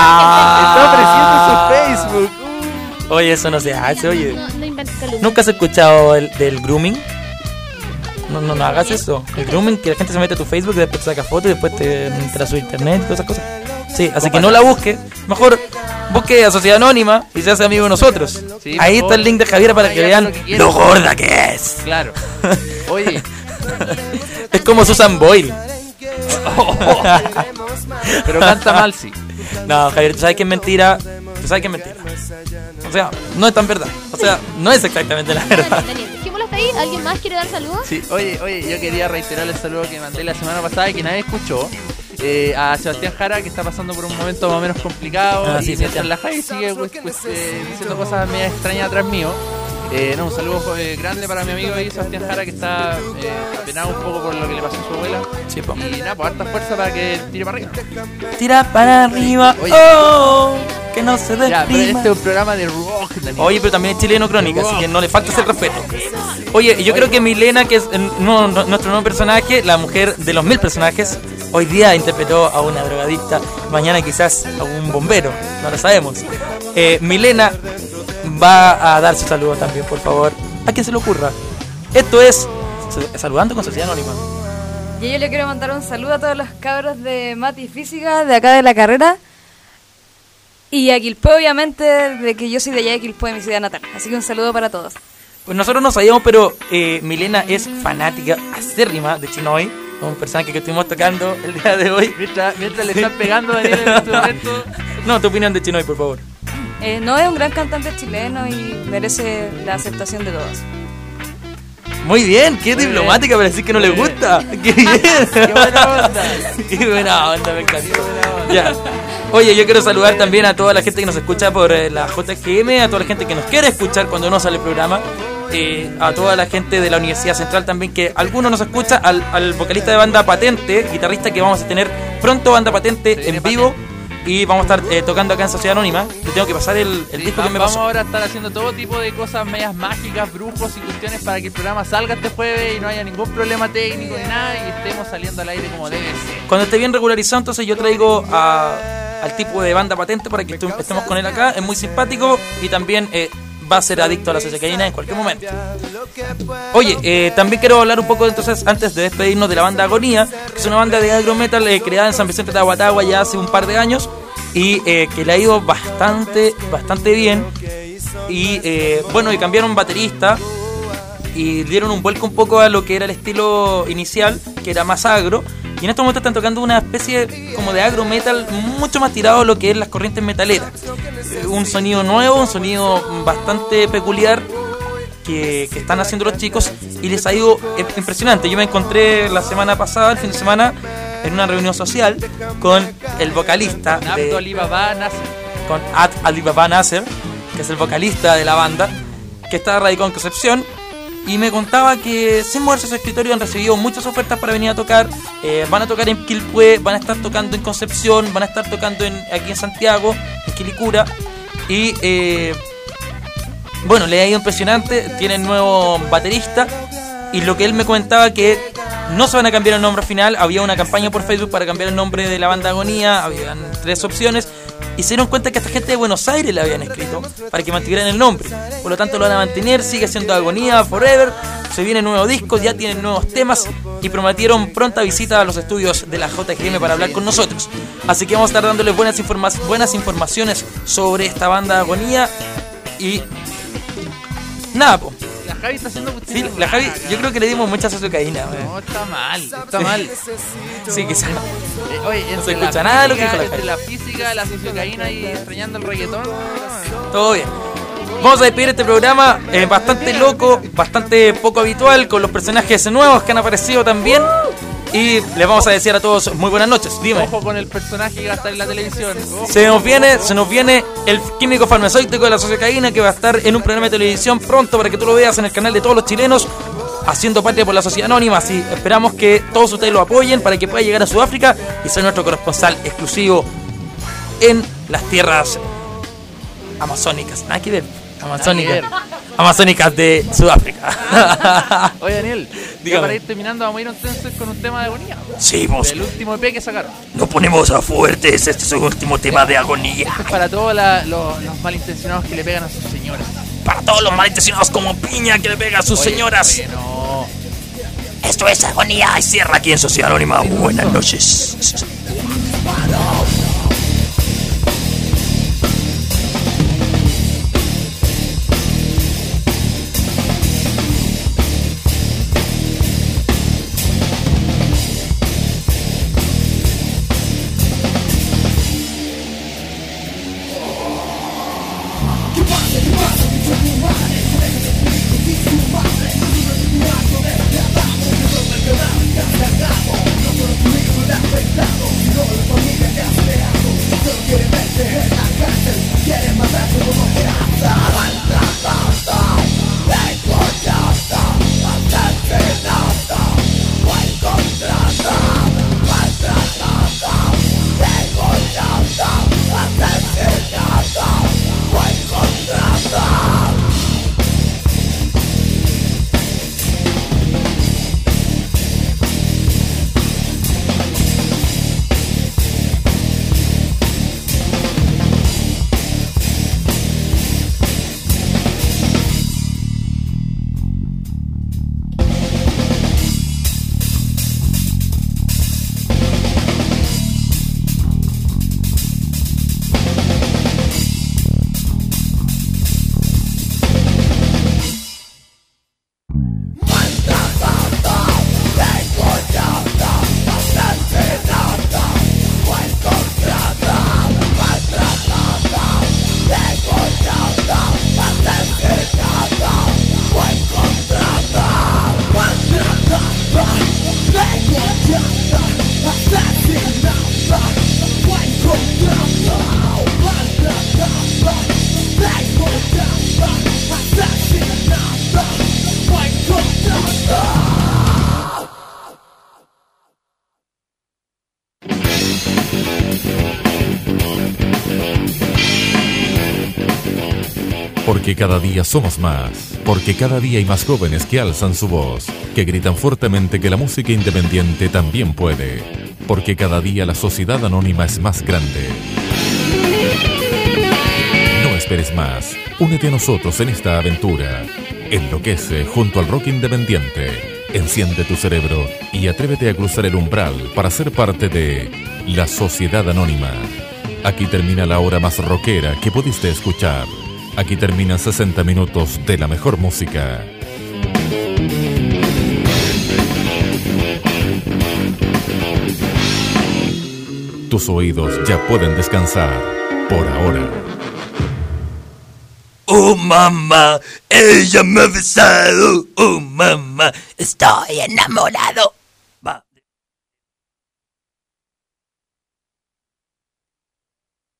Está ofreciendo su Facebook. Oye, eso no se hace, oye. No inventes calumnias. ¿Nunca has escuchado del grooming? No hagas eso. El grooming, que la gente se mete a tu Facebook y después te saca fotos y después te entra a su internet y todas esas cosas. Sí, así que no la busque. Mejor busque a Sociedad Anónima y se hace amigo de nosotros. Sí, ahí está el link de Javiera para que vean lo gorda que es. Claro. Oye. Es como Susan Boyle. Pero canta mal, sí. No, Javier, tú sabes que es mentira. Tú sabes que es mentira. O sea, no es tan verdad. O sea, no es exactamente la verdad. Daniel, dejémoslo hasta ahí. ¿Alguien más quiere dar saludos? Sí, oye, yo quería reiterar el saludo que mandé la semana pasada y que nadie escuchó. A Sebastián Jara, que está pasando por un momento más o menos complicado. Y mientras la Jai sigue diciendo cosas medio extrañas atrás mío. Un saludo grande para mi amigo ahí, Sebastián Jara, que está apenado un poco por lo que le pasó a su abuela. Sí, y nada, pues harta fuerza para que tire para arriba. Tira para arriba, oye, que no se deprima. Ya, pero este es un programa de rock, Daniel. Oye, pero también es chileno crónica, así que no le falta ese respeto. Oye, yo creo que Milena, que es nuestro nuevo personaje, la mujer de los 1000 personajes, hoy día interpretó a una drogadicta, mañana quizás a un bombero, no lo sabemos. Milena va a dar su saludo también, por favor. A quien se le ocurra. Esto es Saludando con Sociedad Anónima. Y yo le quiero mandar un saludo a todos los cabros de Mati y Física de acá de la carrera. Y a Quilpué, obviamente, de que yo soy de allá de Quilpué, mi ciudad natal. Así que un saludo para todos. Pues nosotros no sabíamos, pero Milena es fanática acérrima de Chinoy, un personaje que estuvimos tocando el día de hoy. Mientras le están pegando a Daniel en este momento. No, tu opinión de Chinoy, por favor. No, es un gran cantante chileno y merece la aceptación de todos. Muy bien, qué diplomática para decir que no le gusta. Qué bien. Qué buena onda. Qué buena onda, me encantó. Ya. Oye, yo quiero saludar también a toda la gente que nos escucha por la JGM, a toda la gente que nos quiere escuchar cuando no sale el programa, a toda la gente de la Universidad Central también, que algunos nos escucha, al vocalista de Banda Patente, guitarrista que vamos a tener pronto Banda Patente en vivo. Y vamos a estar tocando acá en Sociedad Anónima. Te tengo que pasar el disco que me pasó. Vamos ahora a estar haciendo todo tipo de cosas medias mágicas, brujos y cuestiones para que el programa salga este jueves y no haya ningún problema técnico ni nada y estemos saliendo al aire como debe ser. Cuando esté bien regularizado, entonces yo traigo al tipo de Banda Patente para que estemos con él acá. Es muy simpático y también va a ser adicto a la sociocaína en cualquier momento. Oye, también quiero hablar un poco entonces, antes de despedirnos, de la banda Agonía, que es una banda de agro metal creada en San Vicente de Aguatagua ya hace un par de años y que le ha ido bastante bien. Y bueno, y cambiaron baterista y dieron un vuelco un poco a lo que era el estilo inicial, que era más agro. Y en estos momentos están tocando una especie como de agro metal mucho más tirado a lo que es las corrientes metaleras. Un sonido nuevo, un sonido bastante peculiar que están haciendo los chicos y les ha ido impresionante. Yo me encontré la semana pasada, el fin de semana, en una reunión social con el vocalista Abdo Alibaba Nasser. Con Alibaba Nasser, que es el vocalista de la banda, que está radicado en Concepción, y me contaba que sin moverse su escritorio han recibido muchas ofertas para venir a tocar. Van a tocar en Quilpué, van a estar tocando en Concepción, van a estar tocando aquí en Santiago, en Quilicura, y bueno, le ha ido impresionante. Tienen nuevo baterista, y lo que él me comentaba que no se van a cambiar el nombre final. Había una campaña por Facebook para cambiar el nombre de la banda Agonía, habían 3 opciones, y se dieron cuenta que a esta gente de Buenos Aires le habían escrito para que mantuvieran el nombre. Por lo tanto lo van a mantener, sigue siendo Agonía Forever. Se viene nuevo disco, ya tienen nuevos temas y prometieron pronta visita a los estudios de la JGM para hablar con nosotros. Así que vamos a estar dándoles buenas informaciones sobre esta banda Agonía. Y nada, po. La Javi está haciendo... Sí, la Javi, yo creo que le dimos mucha cocaína. No, está mal. Sí, quizás. Oye, no se escucha nada de lo que dijo la Javi. Entre la física, la sociocaína y extrañando el reggaetón. Todo bien. Vamos a despedir este programa bastante loco, bastante poco habitual, con los personajes nuevos que han aparecido también. Y les vamos a decir a todos muy buenas noches. Dime. Ojo con el personaje que va a estar en la televisión. Ojo. Se nos viene el químico farmacéutico de la sociocaína, que va a estar en un programa de televisión pronto para que tú lo veas en el canal de todos los chilenos, haciendo patria por la Sociedad Anónima. Así esperamos que todos ustedes lo apoyen para que pueda llegar a Sudáfrica y ser nuestro corresponsal exclusivo en las tierras amazónicas. Nada que ver. Amazónicas de Sudáfrica. Oye, Daniel, dígame. Para ir terminando, vamos a ir entonces con un tema de Agonía. Sí, vos. El último EP que sacaron. Nos ponemos a fuertes. Este es el último tema de Agonía. Esto es para todos los malintencionados que le pegan a sus señoras. Para todos los malintencionados como Piña que le pega a sus señoras. Oye, no. Esto es Agonía y cierra aquí en Sociedad Anónima. Buenas noches. Porque cada día somos más, porque cada día hay más jóvenes que alzan su voz, que gritan fuertemente que la música independiente también puede, porque cada día la sociedad anónima es más grande. No esperes más, únete a nosotros en esta aventura. Enloquece junto al rock independiente, enciende tu cerebro y atrévete a cruzar el umbral para ser parte de la sociedad anónima. Aquí termina la hora más rockera que pudiste escuchar. Aquí terminan 60 minutos de la mejor música. Tus oídos ya pueden descansar por ahora. Oh mamá, ella me ha besado. Oh mamá, estoy enamorado.